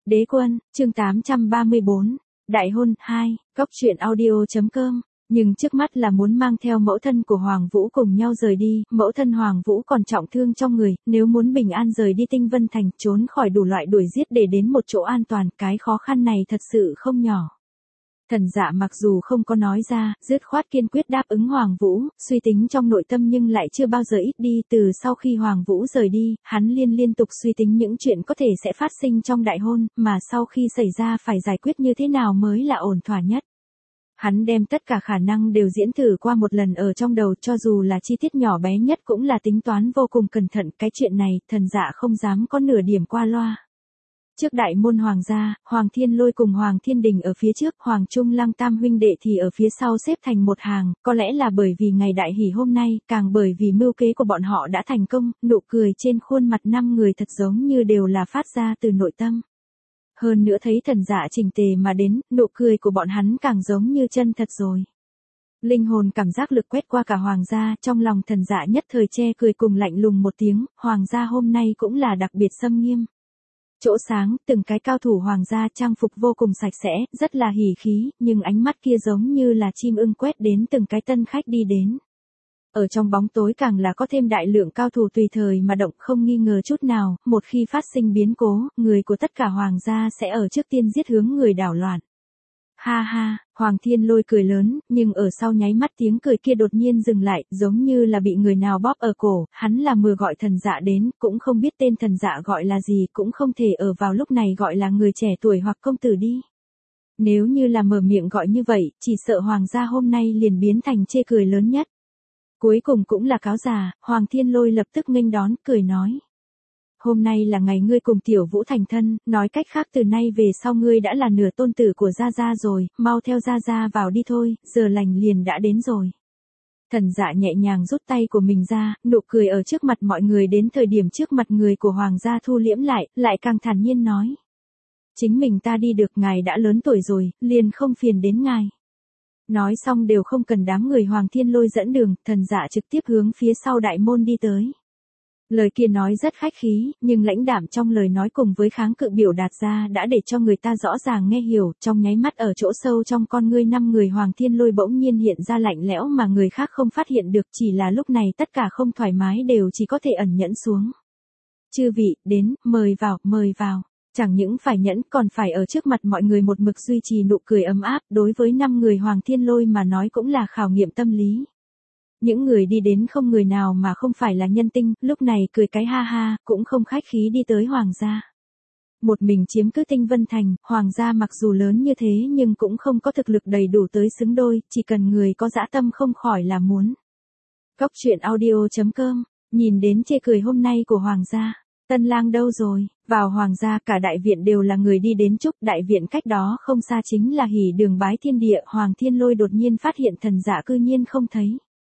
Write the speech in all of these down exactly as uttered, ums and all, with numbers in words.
Đế quân, chương tám trăm ba mươi bốn, Đại hôn, hai, Cốc truyện audio.com. Nhưng trước mắt là muốn mang theo mẫu thân của Hoàng Vũ cùng nhau rời đi, mẫu thân Hoàng Vũ còn trọng thương trong người, nếu muốn bình an rời đi Tinh Vân Thành, trốn khỏi đủ loại đuổi giết để đến một chỗ an toàn, cái khó khăn này thật sự không nhỏ. Thần Dạ mặc dù không có nói ra, dứt khoát kiên quyết đáp ứng Hoàng Vũ, suy tính trong nội tâm nhưng lại chưa bao giờ ít đi. Từ sau khi Hoàng Vũ rời đi, hắn liên liên tục suy tính những chuyện có thể sẽ phát sinh trong đại hôn, mà sau khi xảy ra phải giải quyết như thế nào mới là ổn thỏa nhất. Hắn đem tất cả khả năng đều diễn thử qua một lần ở trong đầu, cho dù là chi tiết nhỏ bé nhất cũng là tính toán vô cùng cẩn thận. Cái chuyện này, Thần Dạ không dám có nửa điểm qua loa. Trước đại môn hoàng gia, Hoàng Thiên Lôi cùng Hoàng Thiên Đình ở phía trước, Hoàng Trung Lăng tam huynh đệ thì ở phía sau xếp thành một hàng, có lẽ là bởi vì ngày đại hỷ hôm nay, càng bởi vì mưu kế của bọn họ đã thành công, nụ cười trên khuôn mặt năm người thật giống như đều là phát ra từ nội tâm. Hơn nữa thấy Thần Dạ chỉnh tề mà đến, nụ cười của bọn hắn càng giống như chân thật rồi. Linh hồn cảm giác lực quét qua cả hoàng gia, trong lòng Thần Dạ nhất thời che cười cùng lạnh lùng một tiếng, hoàng gia hôm nay cũng là đặc biệt xâm nghiêm. Chỗ sáng, từng cái cao thủ hoàng gia trang phục vô cùng sạch sẽ, rất là hỉ khí, nhưng ánh mắt kia giống như là chim ưng quét đến từng cái tân khách đi đến. Ở trong bóng tối càng là có thêm đại lượng cao thủ tùy thời mà động, không nghi ngờ chút nào, một khi phát sinh biến cố, người của tất cả hoàng gia sẽ ở trước tiên giết hướng người đảo loạn. Ha ha, Hoàng Thiên Lôi cười lớn, nhưng ở sau nháy mắt tiếng cười kia đột nhiên dừng lại, giống như là bị người nào bóp ở cổ, hắn là mưa gọi Thần Dạ đến, cũng không biết tên Thần Dạ gọi là gì, cũng không thể ở vào lúc này gọi là người trẻ tuổi hoặc công tử đi. Nếu như là mở miệng gọi như vậy, chỉ sợ hoàng gia hôm nay liền biến thành chê cười lớn nhất. Cuối cùng cũng là cáo già, Hoàng Thiên Lôi lập tức nghênh đón, cười nói. Hôm nay là ngày ngươi cùng Tiểu Vũ thành thân, nói cách khác từ nay về sau ngươi đã là nửa tôn tử của Gia Gia rồi, mau theo Gia Gia vào đi thôi, giờ lành liền đã đến rồi. Thần Dạ nhẹ nhàng rút tay của mình ra, nụ cười ở trước mặt mọi người đến thời điểm trước mặt người của Hoàng gia thu liễm lại, lại càng thản nhiên nói. Chính mình ta đi được, ngài đã lớn tuổi rồi, liền không phiền đến ngài. Nói xong đều không cần đám người Hoàng Thiên Lôi dẫn đường, Thần Dạ trực tiếp hướng phía sau đại môn đi tới. Lời kia nói rất khách khí, nhưng lãnh đạm trong lời nói cùng với kháng cự biểu đạt ra đã để cho người ta rõ ràng nghe hiểu, trong nháy mắt ở chỗ sâu trong con ngươi năm người Hoàng Thiên Lôi bỗng nhiên hiện ra lạnh lẽo mà người khác không phát hiện được, chỉ là lúc này tất cả không thoải mái đều chỉ có thể ẩn nhẫn xuống. Chư vị, đến, mời vào, mời vào. Chẳng những phải nhẫn còn phải ở trước mặt mọi người một mực duy trì nụ cười ấm áp, đối với năm người Hoàng Thiên Lôi mà nói cũng là khảo nghiệm tâm lý. Những người đi đến không người nào mà không phải là nhân tinh, lúc này cười cái ha ha, cũng không khách khí đi tới hoàng gia. Một mình chiếm cứ Tinh Vân Thành, hoàng gia mặc dù lớn như thế nhưng cũng không có thực lực đầy đủ tới xứng đôi, chỉ cần người có dã tâm không khỏi là muốn. Cốc truyện audio.com, nhìn đến chê cười hôm nay của hoàng gia. Tân lang đâu rồi? Vào hoàng gia cả đại viện đều là người đi đến chúc, đại viện cách đó không xa chính là hỉ đường bái thiên địa. Hoàng Thiên Lôi đột nhiên phát hiện Thần Dạ cư nhiên không thấy.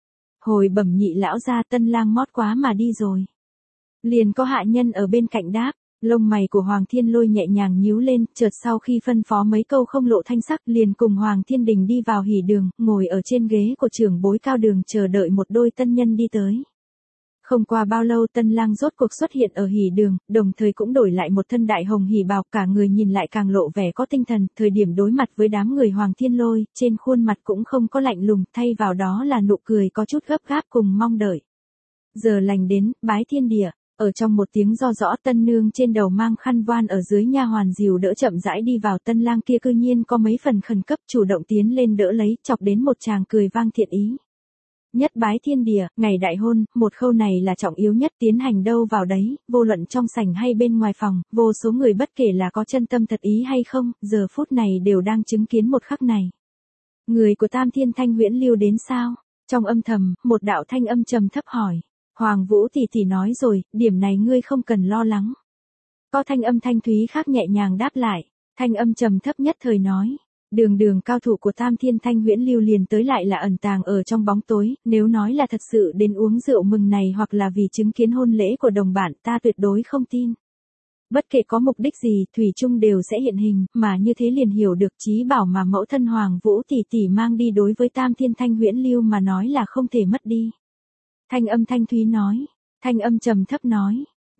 Hồi bẩm nhị lão gia, tân lang mót quá mà đi rồi. Liền có hạ nhân ở bên cạnh đáp, lông mày của Hoàng Thiên Lôi nhẹ nhàng nhíu lên, chợt sau khi phân phó mấy câu không lộ thanh sắc, liền cùng Hoàng Thiên Đình đi vào hỉ đường, ngồi ở trên ghế của trưởng bối cao đường chờ đợi một đôi tân nhân đi tới. Không qua bao lâu tân lang rốt cuộc xuất hiện ở hỉ đường, đồng thời cũng đổi lại một thân đại hồng hỉ bào, cả người nhìn lại càng lộ vẻ có tinh thần, thời điểm đối mặt với đám người Hoàng Thiên Lôi, trên khuôn mặt cũng không có lạnh lùng, thay vào đó là nụ cười có chút gấp gáp cùng mong đợi. Giờ lành đến, bái thiên địa, ở trong một tiếng do rõ tân nương trên đầu mang khăn voan ở dưới nha hoàn dìu đỡ chậm rãi đi vào, tân lang kia cư nhiên có mấy phần khẩn cấp chủ động tiến lên đỡ lấy, chọc đến một tràng cười vang thiện ý. Nhất bái thiên địa, ngày đại hôn, một khâu này là trọng yếu nhất, tiến hành đâu vào đấy, vô luận trong sảnh hay bên ngoài phòng, vô số người bất kể là có chân tâm thật ý hay không, giờ phút này đều đang chứng kiến một khắc này. Người của Tam Thiên Thanh Huyễn Lưu đến sao? Trong âm thầm, một đạo thanh âm trầm thấp hỏi. Hoàng Vũ tỷ tỷ nói rồi, điểm này ngươi không cần lo lắng. Có thanh âm thanh thúy khác nhẹ nhàng đáp lại, thanh âm trầm thấp nhất thời nói. Đường đường cao thủ của Tam Thiên Thanh Huyễn Lưu liền tới lại là ẩn tàng ở trong bóng tối, nếu nói là thật sự đến uống rượu mừng này hoặc là vì chứng kiến hôn lễ của đồng bạn, ta tuyệt đối không tin. Bất kể có mục đích gì, thủy chung đều sẽ hiện hình, mà như thế liền hiểu được chí bảo mà mẫu thân Hoàng Vũ tỷ tỷ mang đi đối với Tam Thiên Thanh Huyễn Lưu mà nói là không thể mất đi. Thanh âm thanh thúy nói, thanh âm trầm thấp nói,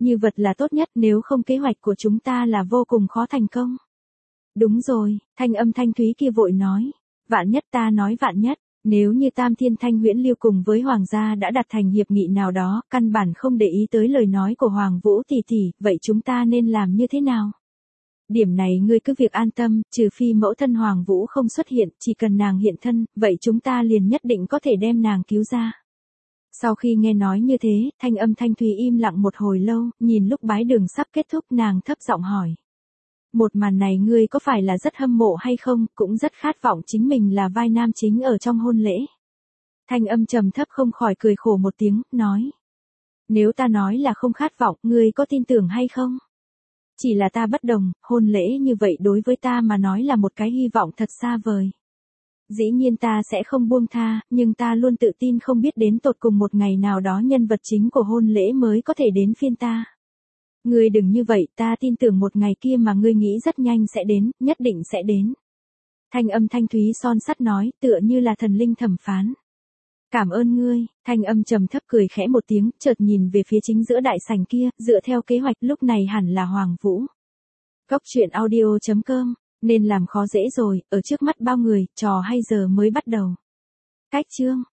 Như vật là tốt nhất, nếu không kế hoạch của chúng ta là vô cùng khó thành công. Đúng rồi, thanh âm thanh thúy kia vội nói. Vạn nhất, ta nói vạn nhất, nếu như Tam Thiên Thanh Huyễn Lưu cùng với Hoàng gia đã đặt thành hiệp nghị nào đó, căn bản không để ý tới lời nói của Hoàng Vũ tỷ tỷ, vậy chúng ta nên làm như thế nào? Điểm này ngươi cứ việc an tâm, trừ phi mẫu thân Hoàng Vũ không xuất hiện, chỉ cần nàng hiện thân, vậy chúng ta liền nhất định có thể đem nàng cứu ra. Sau khi nghe nói như thế, thanh âm thanh thúy im lặng một hồi lâu, nhìn lúc bái đường sắp kết thúc nàng thấp giọng hỏi. Một màn này ngươi có phải là rất hâm mộ hay không, cũng rất khát vọng chính mình là vai nam chính ở trong hôn lễ. Thanh âm trầm thấp không khỏi cười khổ một tiếng, nói. Nếu ta nói là không khát vọng, ngươi có tin tưởng hay không? Chỉ là ta bất đồng, hôn lễ như vậy đối với ta mà nói là một cái hy vọng thật xa vời. Dĩ nhiên ta sẽ không buông tha, nhưng ta luôn tự tin không biết đến tột cùng một ngày nào đó nhân vật chính của hôn lễ mới có thể đến phiên ta. Ngươi đừng như vậy, ta tin tưởng một ngày kia mà ngươi nghĩ rất nhanh sẽ đến, nhất định sẽ đến. Thanh âm thanh thúy son sắt nói, tựa như là thần linh thẩm phán. Cảm ơn ngươi, thanh âm trầm thấp cười khẽ một tiếng, chợt nhìn về phía chính giữa đại sảnh kia, dựa theo kế hoạch lúc này hẳn là Hoàng Vũ. Cốc truyện audio chấm com, nên làm khó dễ rồi, ở trước mắt bao người, trò hay giờ mới bắt đầu. Cách chương